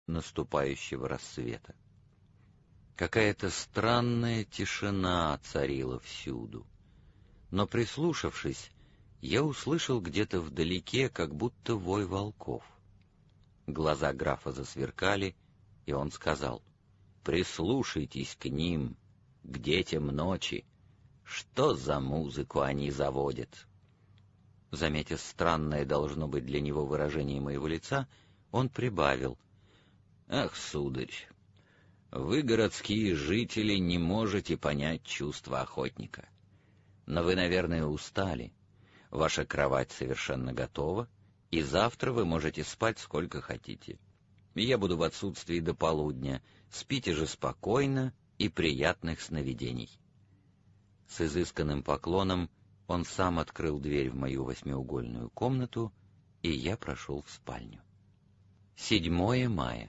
наступающего рассвета. Какая-то странная тишина царила всюду, но, прислушавшись, я услышал где-то вдалеке как будто вой волков. Глаза графа засверкали, и он сказал: «Прислушайтесь к ним, к детям ночи. Что за музыку они заводят?» Заметив странное, должно быть, для него выражение моего лица, он прибавил: «Ах, сударь, вы, городские жители, не можете понять чувства охотника. Но вы, наверное, устали. Ваша кровать совершенно готова, и завтра вы можете спать сколько хотите. Я буду в отсутствии до полудня. Спите же спокойно и приятных сновидений». С изысканным поклоном он сам открыл дверь в мою восьмиугольную комнату, и я прошел в спальню. 7 мая.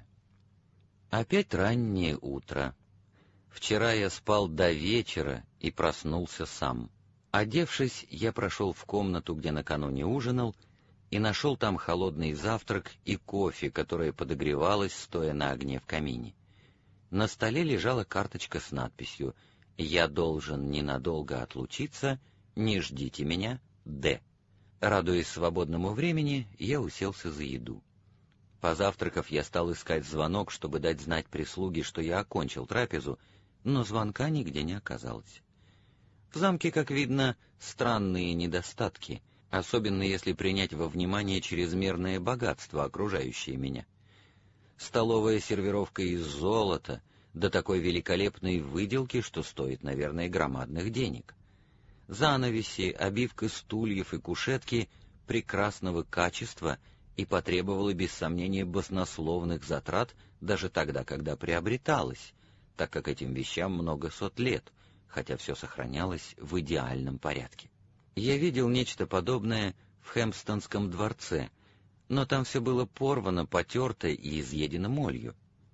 Опять раннее утро. Вчера я спал до вечера и проснулся сам. Одевшись, я прошел в комнату, где накануне ужинал, и нашел там холодный завтрак и кофе, которое подогревалось, стоя на огне в камине. На столе лежала карточка с надписью: «Я должен ненадолго отлучиться, не ждите меня, Д». Радуясь свободному времени, я уселся за еду. Позавтракав, я стал искать звонок, чтобы дать знать прислуге, что я окончил трапезу, но звонка нигде не оказалось. В замке, как видно, странные недостатки, особенно если принять во внимание чрезмерное богатство, окружающее меня. Столовая сервировка из золота, до такой великолепной выделки, что стоит, наверное, громадных денег. Занавеси, обивка стульев и кушетки прекрасного качества и потребовала, без сомнения, баснословных затрат даже тогда, когда приобреталась, так как этим вещам много сот лет, хотя все сохранялось в идеальном порядке. Я видел нечто подобное в Хэмпстонском дворце, но там все было порвано, потерто и изъедено молью.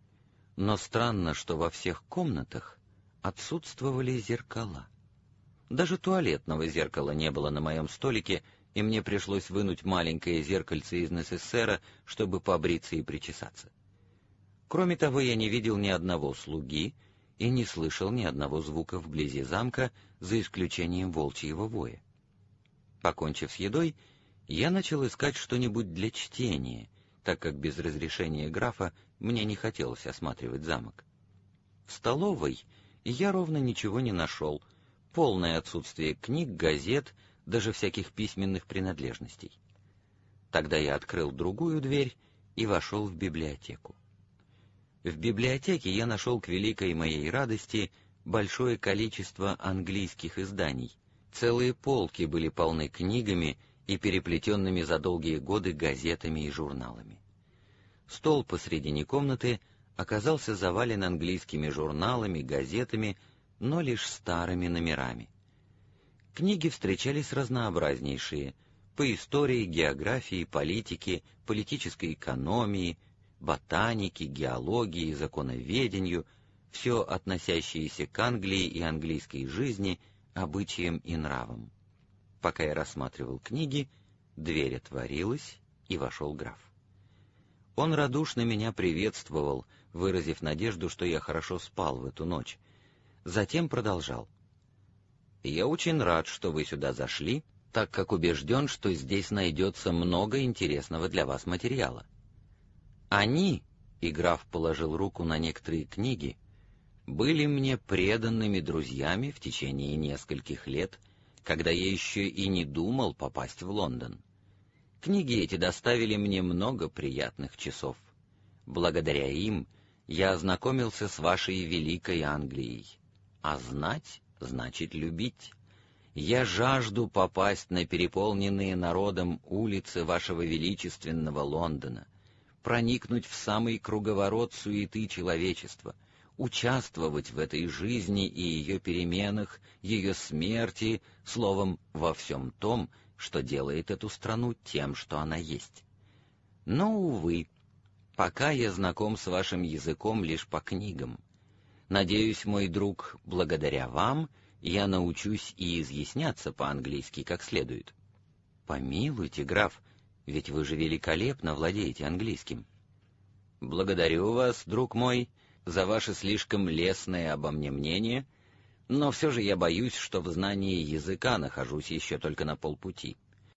Но странно, что во всех комнатах отсутствовали зеркала. Даже туалетного зеркала не было на моем столике, и мне пришлось вынуть маленькое зеркальце из НССР, чтобы побриться и причесаться. Кроме того, я не видел ни одного слуги и не слышал ни одного звука вблизи замка, за исключением волчьего воя. Покончив с едой, я начал искать что-нибудь для чтения, так как без разрешения графа мне не хотелось осматривать замок. В столовой я ровно ничего не нашел, полное отсутствие книг, газет, даже всяких письменных принадлежностей. Тогда я открыл другую дверь и вошел в библиотеку. В библиотеке я нашел к великой моей радости большое количество английских изданий. Целые полки были полны книгами и переплетенными за долгие годы газетами и журналами. Стол посредине комнаты оказался завален английскими журналами, газетами, но лишь старыми номерами. Книги встречались разнообразнейшие: по истории, географии, политике, политической экономии, ботанике, геологии, законоведению, все относящееся к Англии и английской жизни, обычаям и нравам. Пока я рассматривал книги, дверь отворилась, и вошел граф. Он радушно меня приветствовал, выразив надежду, что я хорошо спал в эту ночь. Затем продолжал: «Я очень рад, что вы сюда зашли, так как убежден, что здесь найдется много интересного для вас материала. Они, — и граф положил руку на некоторые книги, — были мне преданными друзьями в течение нескольких лет, когда я еще и не думал попасть в Лондон. Книги эти доставили мне много приятных часов. Благодаря им я ознакомился с вашей великой Англией. А знать значит любить. Я жажду попасть на переполненные народом улицы вашего величественного Лондона, проникнуть в самый круговорот суеты человечества, участвовать в этой жизни и ее переменах, ее смерти, словом, во всем том, что делает эту страну тем, что она есть. Но, увы, пока я знаком с вашим языком лишь по книгам. Надеюсь, мой друг, благодаря вам я научусь и изъясняться по-английски как следует». «Помилуйте, граф, ведь вы же великолепно владеете английским». «Благодарю вас, друг мой, за ваше слишком лестное обо мне мнение, но все же я боюсь, что в знании языка нахожусь еще только на полпути.